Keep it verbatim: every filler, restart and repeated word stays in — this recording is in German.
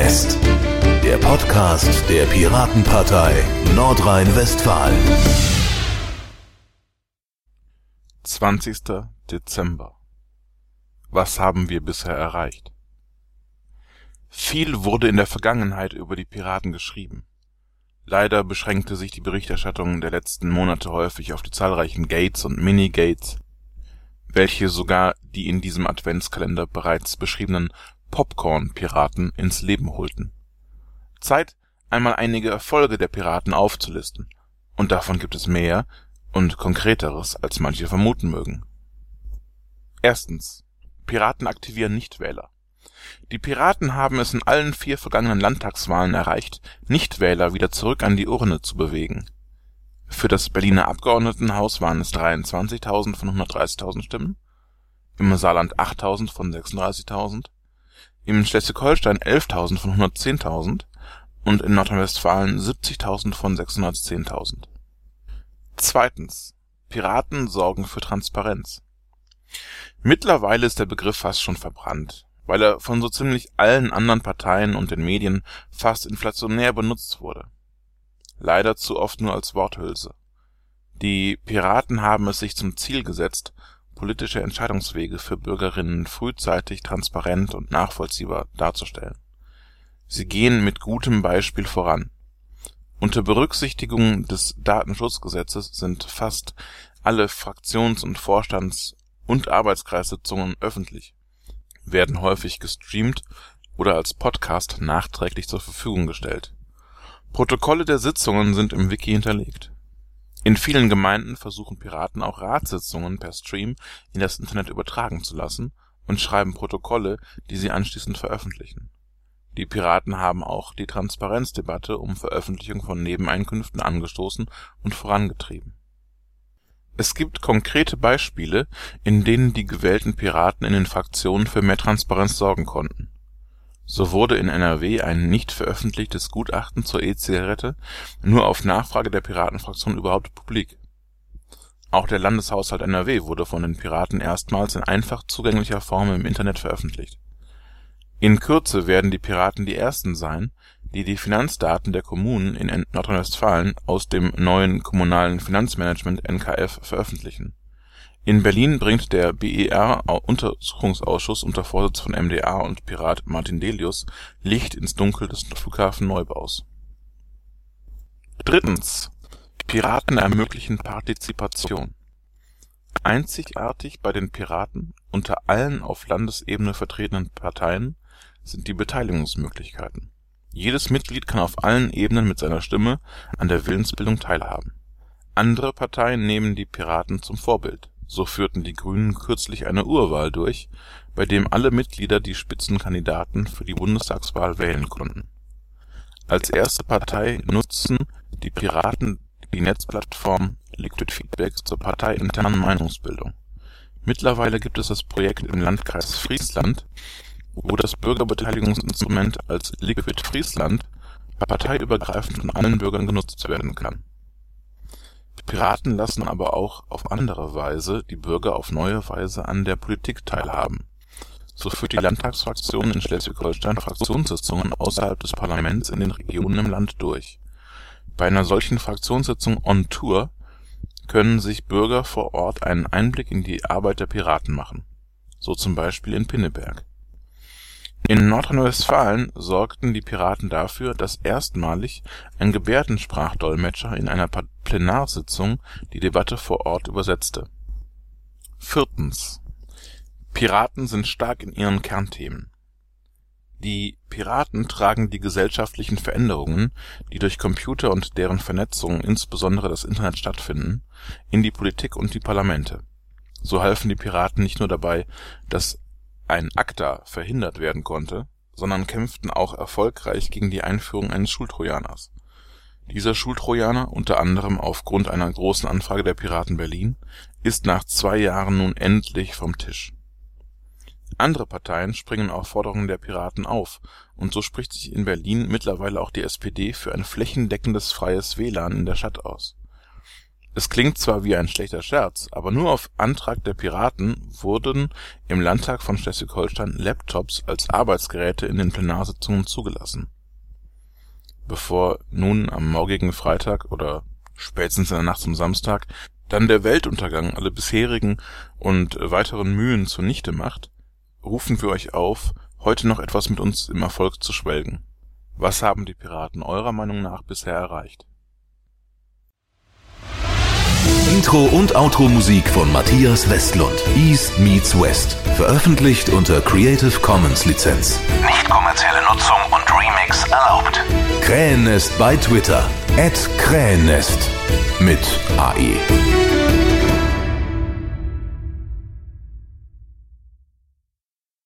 West, der Podcast der Piratenpartei Nordrhein-Westfalen. zwanzigster Dezember. Was haben wir bisher erreicht? Viel wurde in der Vergangenheit über die Piraten geschrieben. Leider beschränkte sich die Berichterstattung der letzten Monate häufig auf die zahlreichen Gates und Mini-Gates, welche sogar die in diesem Adventskalender bereits beschriebenen Popcorn-Piraten ins Leben holten. Zeit, einmal einige Erfolge der Piraten aufzulisten, und davon gibt es mehr und Konkreteres, als manche vermuten mögen. Erstens. Piraten aktivieren Nichtwähler. Die Piraten haben es in allen vier vergangenen Landtagswahlen erreicht, Nichtwähler wieder zurück an die Urne zu bewegen. Für das Berliner Abgeordnetenhaus waren es dreiundzwanzigtausend von hundertdreißigtausend Stimmen, im Saarland achttausend von sechsunddreißigtausend, im Schleswig-Holstein elftausend von hundertzehntausend und in Nordrhein-Westfalen siebzigtausend von sechshundertzehntausend. Zweitens. Piraten sorgen für Transparenz. Mittlerweile ist der Begriff fast schon verbrannt, weil er von so ziemlich allen anderen Parteien und den Medien fast inflationär benutzt wurde. Leider zu oft nur als Worthülse. Die Piraten haben es sich zum Ziel gesetzt, politische Entscheidungswege für Bürgerinnen frühzeitig transparent und nachvollziehbar darzustellen. Sie gehen mit gutem Beispiel voran. Unter Berücksichtigung des Datenschutzgesetzes sind fast alle Fraktions- und Vorstands- und Arbeitskreissitzungen öffentlich, werden häufig gestreamt oder als Podcast nachträglich zur Verfügung gestellt. Protokolle der Sitzungen sind im Wiki hinterlegt. In vielen Gemeinden versuchen Piraten auch Ratssitzungen per Stream in das Internet übertragen zu lassen und schreiben Protokolle, die sie anschließend veröffentlichen. Die Piraten haben auch die Transparenzdebatte um Veröffentlichung von Nebeneinkünften angestoßen und vorangetrieben. Es gibt konkrete Beispiele, in denen die gewählten Piraten in den Fraktionen für mehr Transparenz sorgen konnten. So wurde in N R W ein nicht veröffentlichtes Gutachten zur E-Zigarette nur auf Nachfrage der Piratenfraktion überhaupt publik. Auch der Landeshaushalt N R W wurde von den Piraten erstmals in einfach zugänglicher Form im Internet veröffentlicht. In Kürze werden die Piraten die ersten sein, die die Finanzdaten der Kommunen in Nordrhein-Westfalen aus dem neuen Kommunalen Finanzmanagement N K F veröffentlichen. In Berlin bringt der B E R-Untersuchungsausschuss unter Vorsitz von M D A und Pirat Martin Delius Licht ins Dunkel des Flughafenneubaus. Drittens. Piraten ermöglichen Partizipation. Einzigartig bei den Piraten unter allen auf Landesebene vertretenen Parteien sind die Beteiligungsmöglichkeiten. Jedes Mitglied kann auf allen Ebenen mit seiner Stimme an der Willensbildung teilhaben. Andere Parteien nehmen die Piraten zum Vorbild. So führten die Grünen kürzlich eine Urwahl durch, bei dem alle Mitglieder die Spitzenkandidaten für die Bundestagswahl wählen konnten. Als erste Partei nutzen die Piraten die Netzplattform Liquid Feedback zur parteiinternen Meinungsbildung. Mittlerweile gibt es das Projekt im Landkreis Friesland, wo das Bürgerbeteiligungsinstrument als Liquid Friesland parteiübergreifend von allen Bürgern genutzt werden kann. Piraten lassen aber auch auf andere Weise die Bürger auf neue Weise an der Politik teilhaben. So führt die Landtagsfraktion in Schleswig-Holstein Fraktionssitzungen außerhalb des Parlaments in den Regionen im Land durch. Bei einer solchen Fraktionssitzung on Tour können sich Bürger vor Ort einen Einblick in die Arbeit der Piraten machen. So zum Beispiel in Pinneberg. In Nordrhein-Westfalen sorgten die Piraten dafür, dass erstmalig ein Gebärdensprachdolmetscher in einer Plenarsitzung die Debatte vor Ort übersetzte. Viertens. Piraten sind stark in ihren Kernthemen. Die Piraten tragen die gesellschaftlichen Veränderungen, die durch Computer und deren Vernetzung, insbesondere das Internet, stattfinden, in die Politik und die Parlamente. So halfen die Piraten nicht nur dabei, dass ein ACTA verhindert werden konnte, sondern kämpften auch erfolgreich gegen die Einführung eines Schultrojaners. Dieser Schultrojaner, unter anderem aufgrund einer großen Anfrage der Piraten Berlin, ist nach zwei Jahren nun endlich vom Tisch. Andere Parteien springen auf Forderungen der Piraten auf, und so spricht sich in Berlin mittlerweile auch die S P D für ein flächendeckendes freies W L A N in der Stadt aus. Es klingt zwar wie ein schlechter Scherz, aber nur auf Antrag der Piraten wurden im Landtag von Schleswig-Holstein Laptops als Arbeitsgeräte in den Plenarsitzungen zugelassen. Bevor nun am morgigen Freitag oder spätestens in der Nacht zum Samstag dann der Weltuntergang alle bisherigen und weiteren Mühen zunichte macht, rufen wir euch auf, heute noch etwas mit uns im Erfolg zu schwelgen. Was haben die Piraten eurer Meinung nach bisher erreicht? Intro und Outro-Musik von Matthias Westlund. East meets West. Veröffentlicht unter Creative Commons Lizenz. Nicht kommerzielle Nutzung und Remix erlaubt. Krähennest bei Twitter. at Krähennest. Mit A E.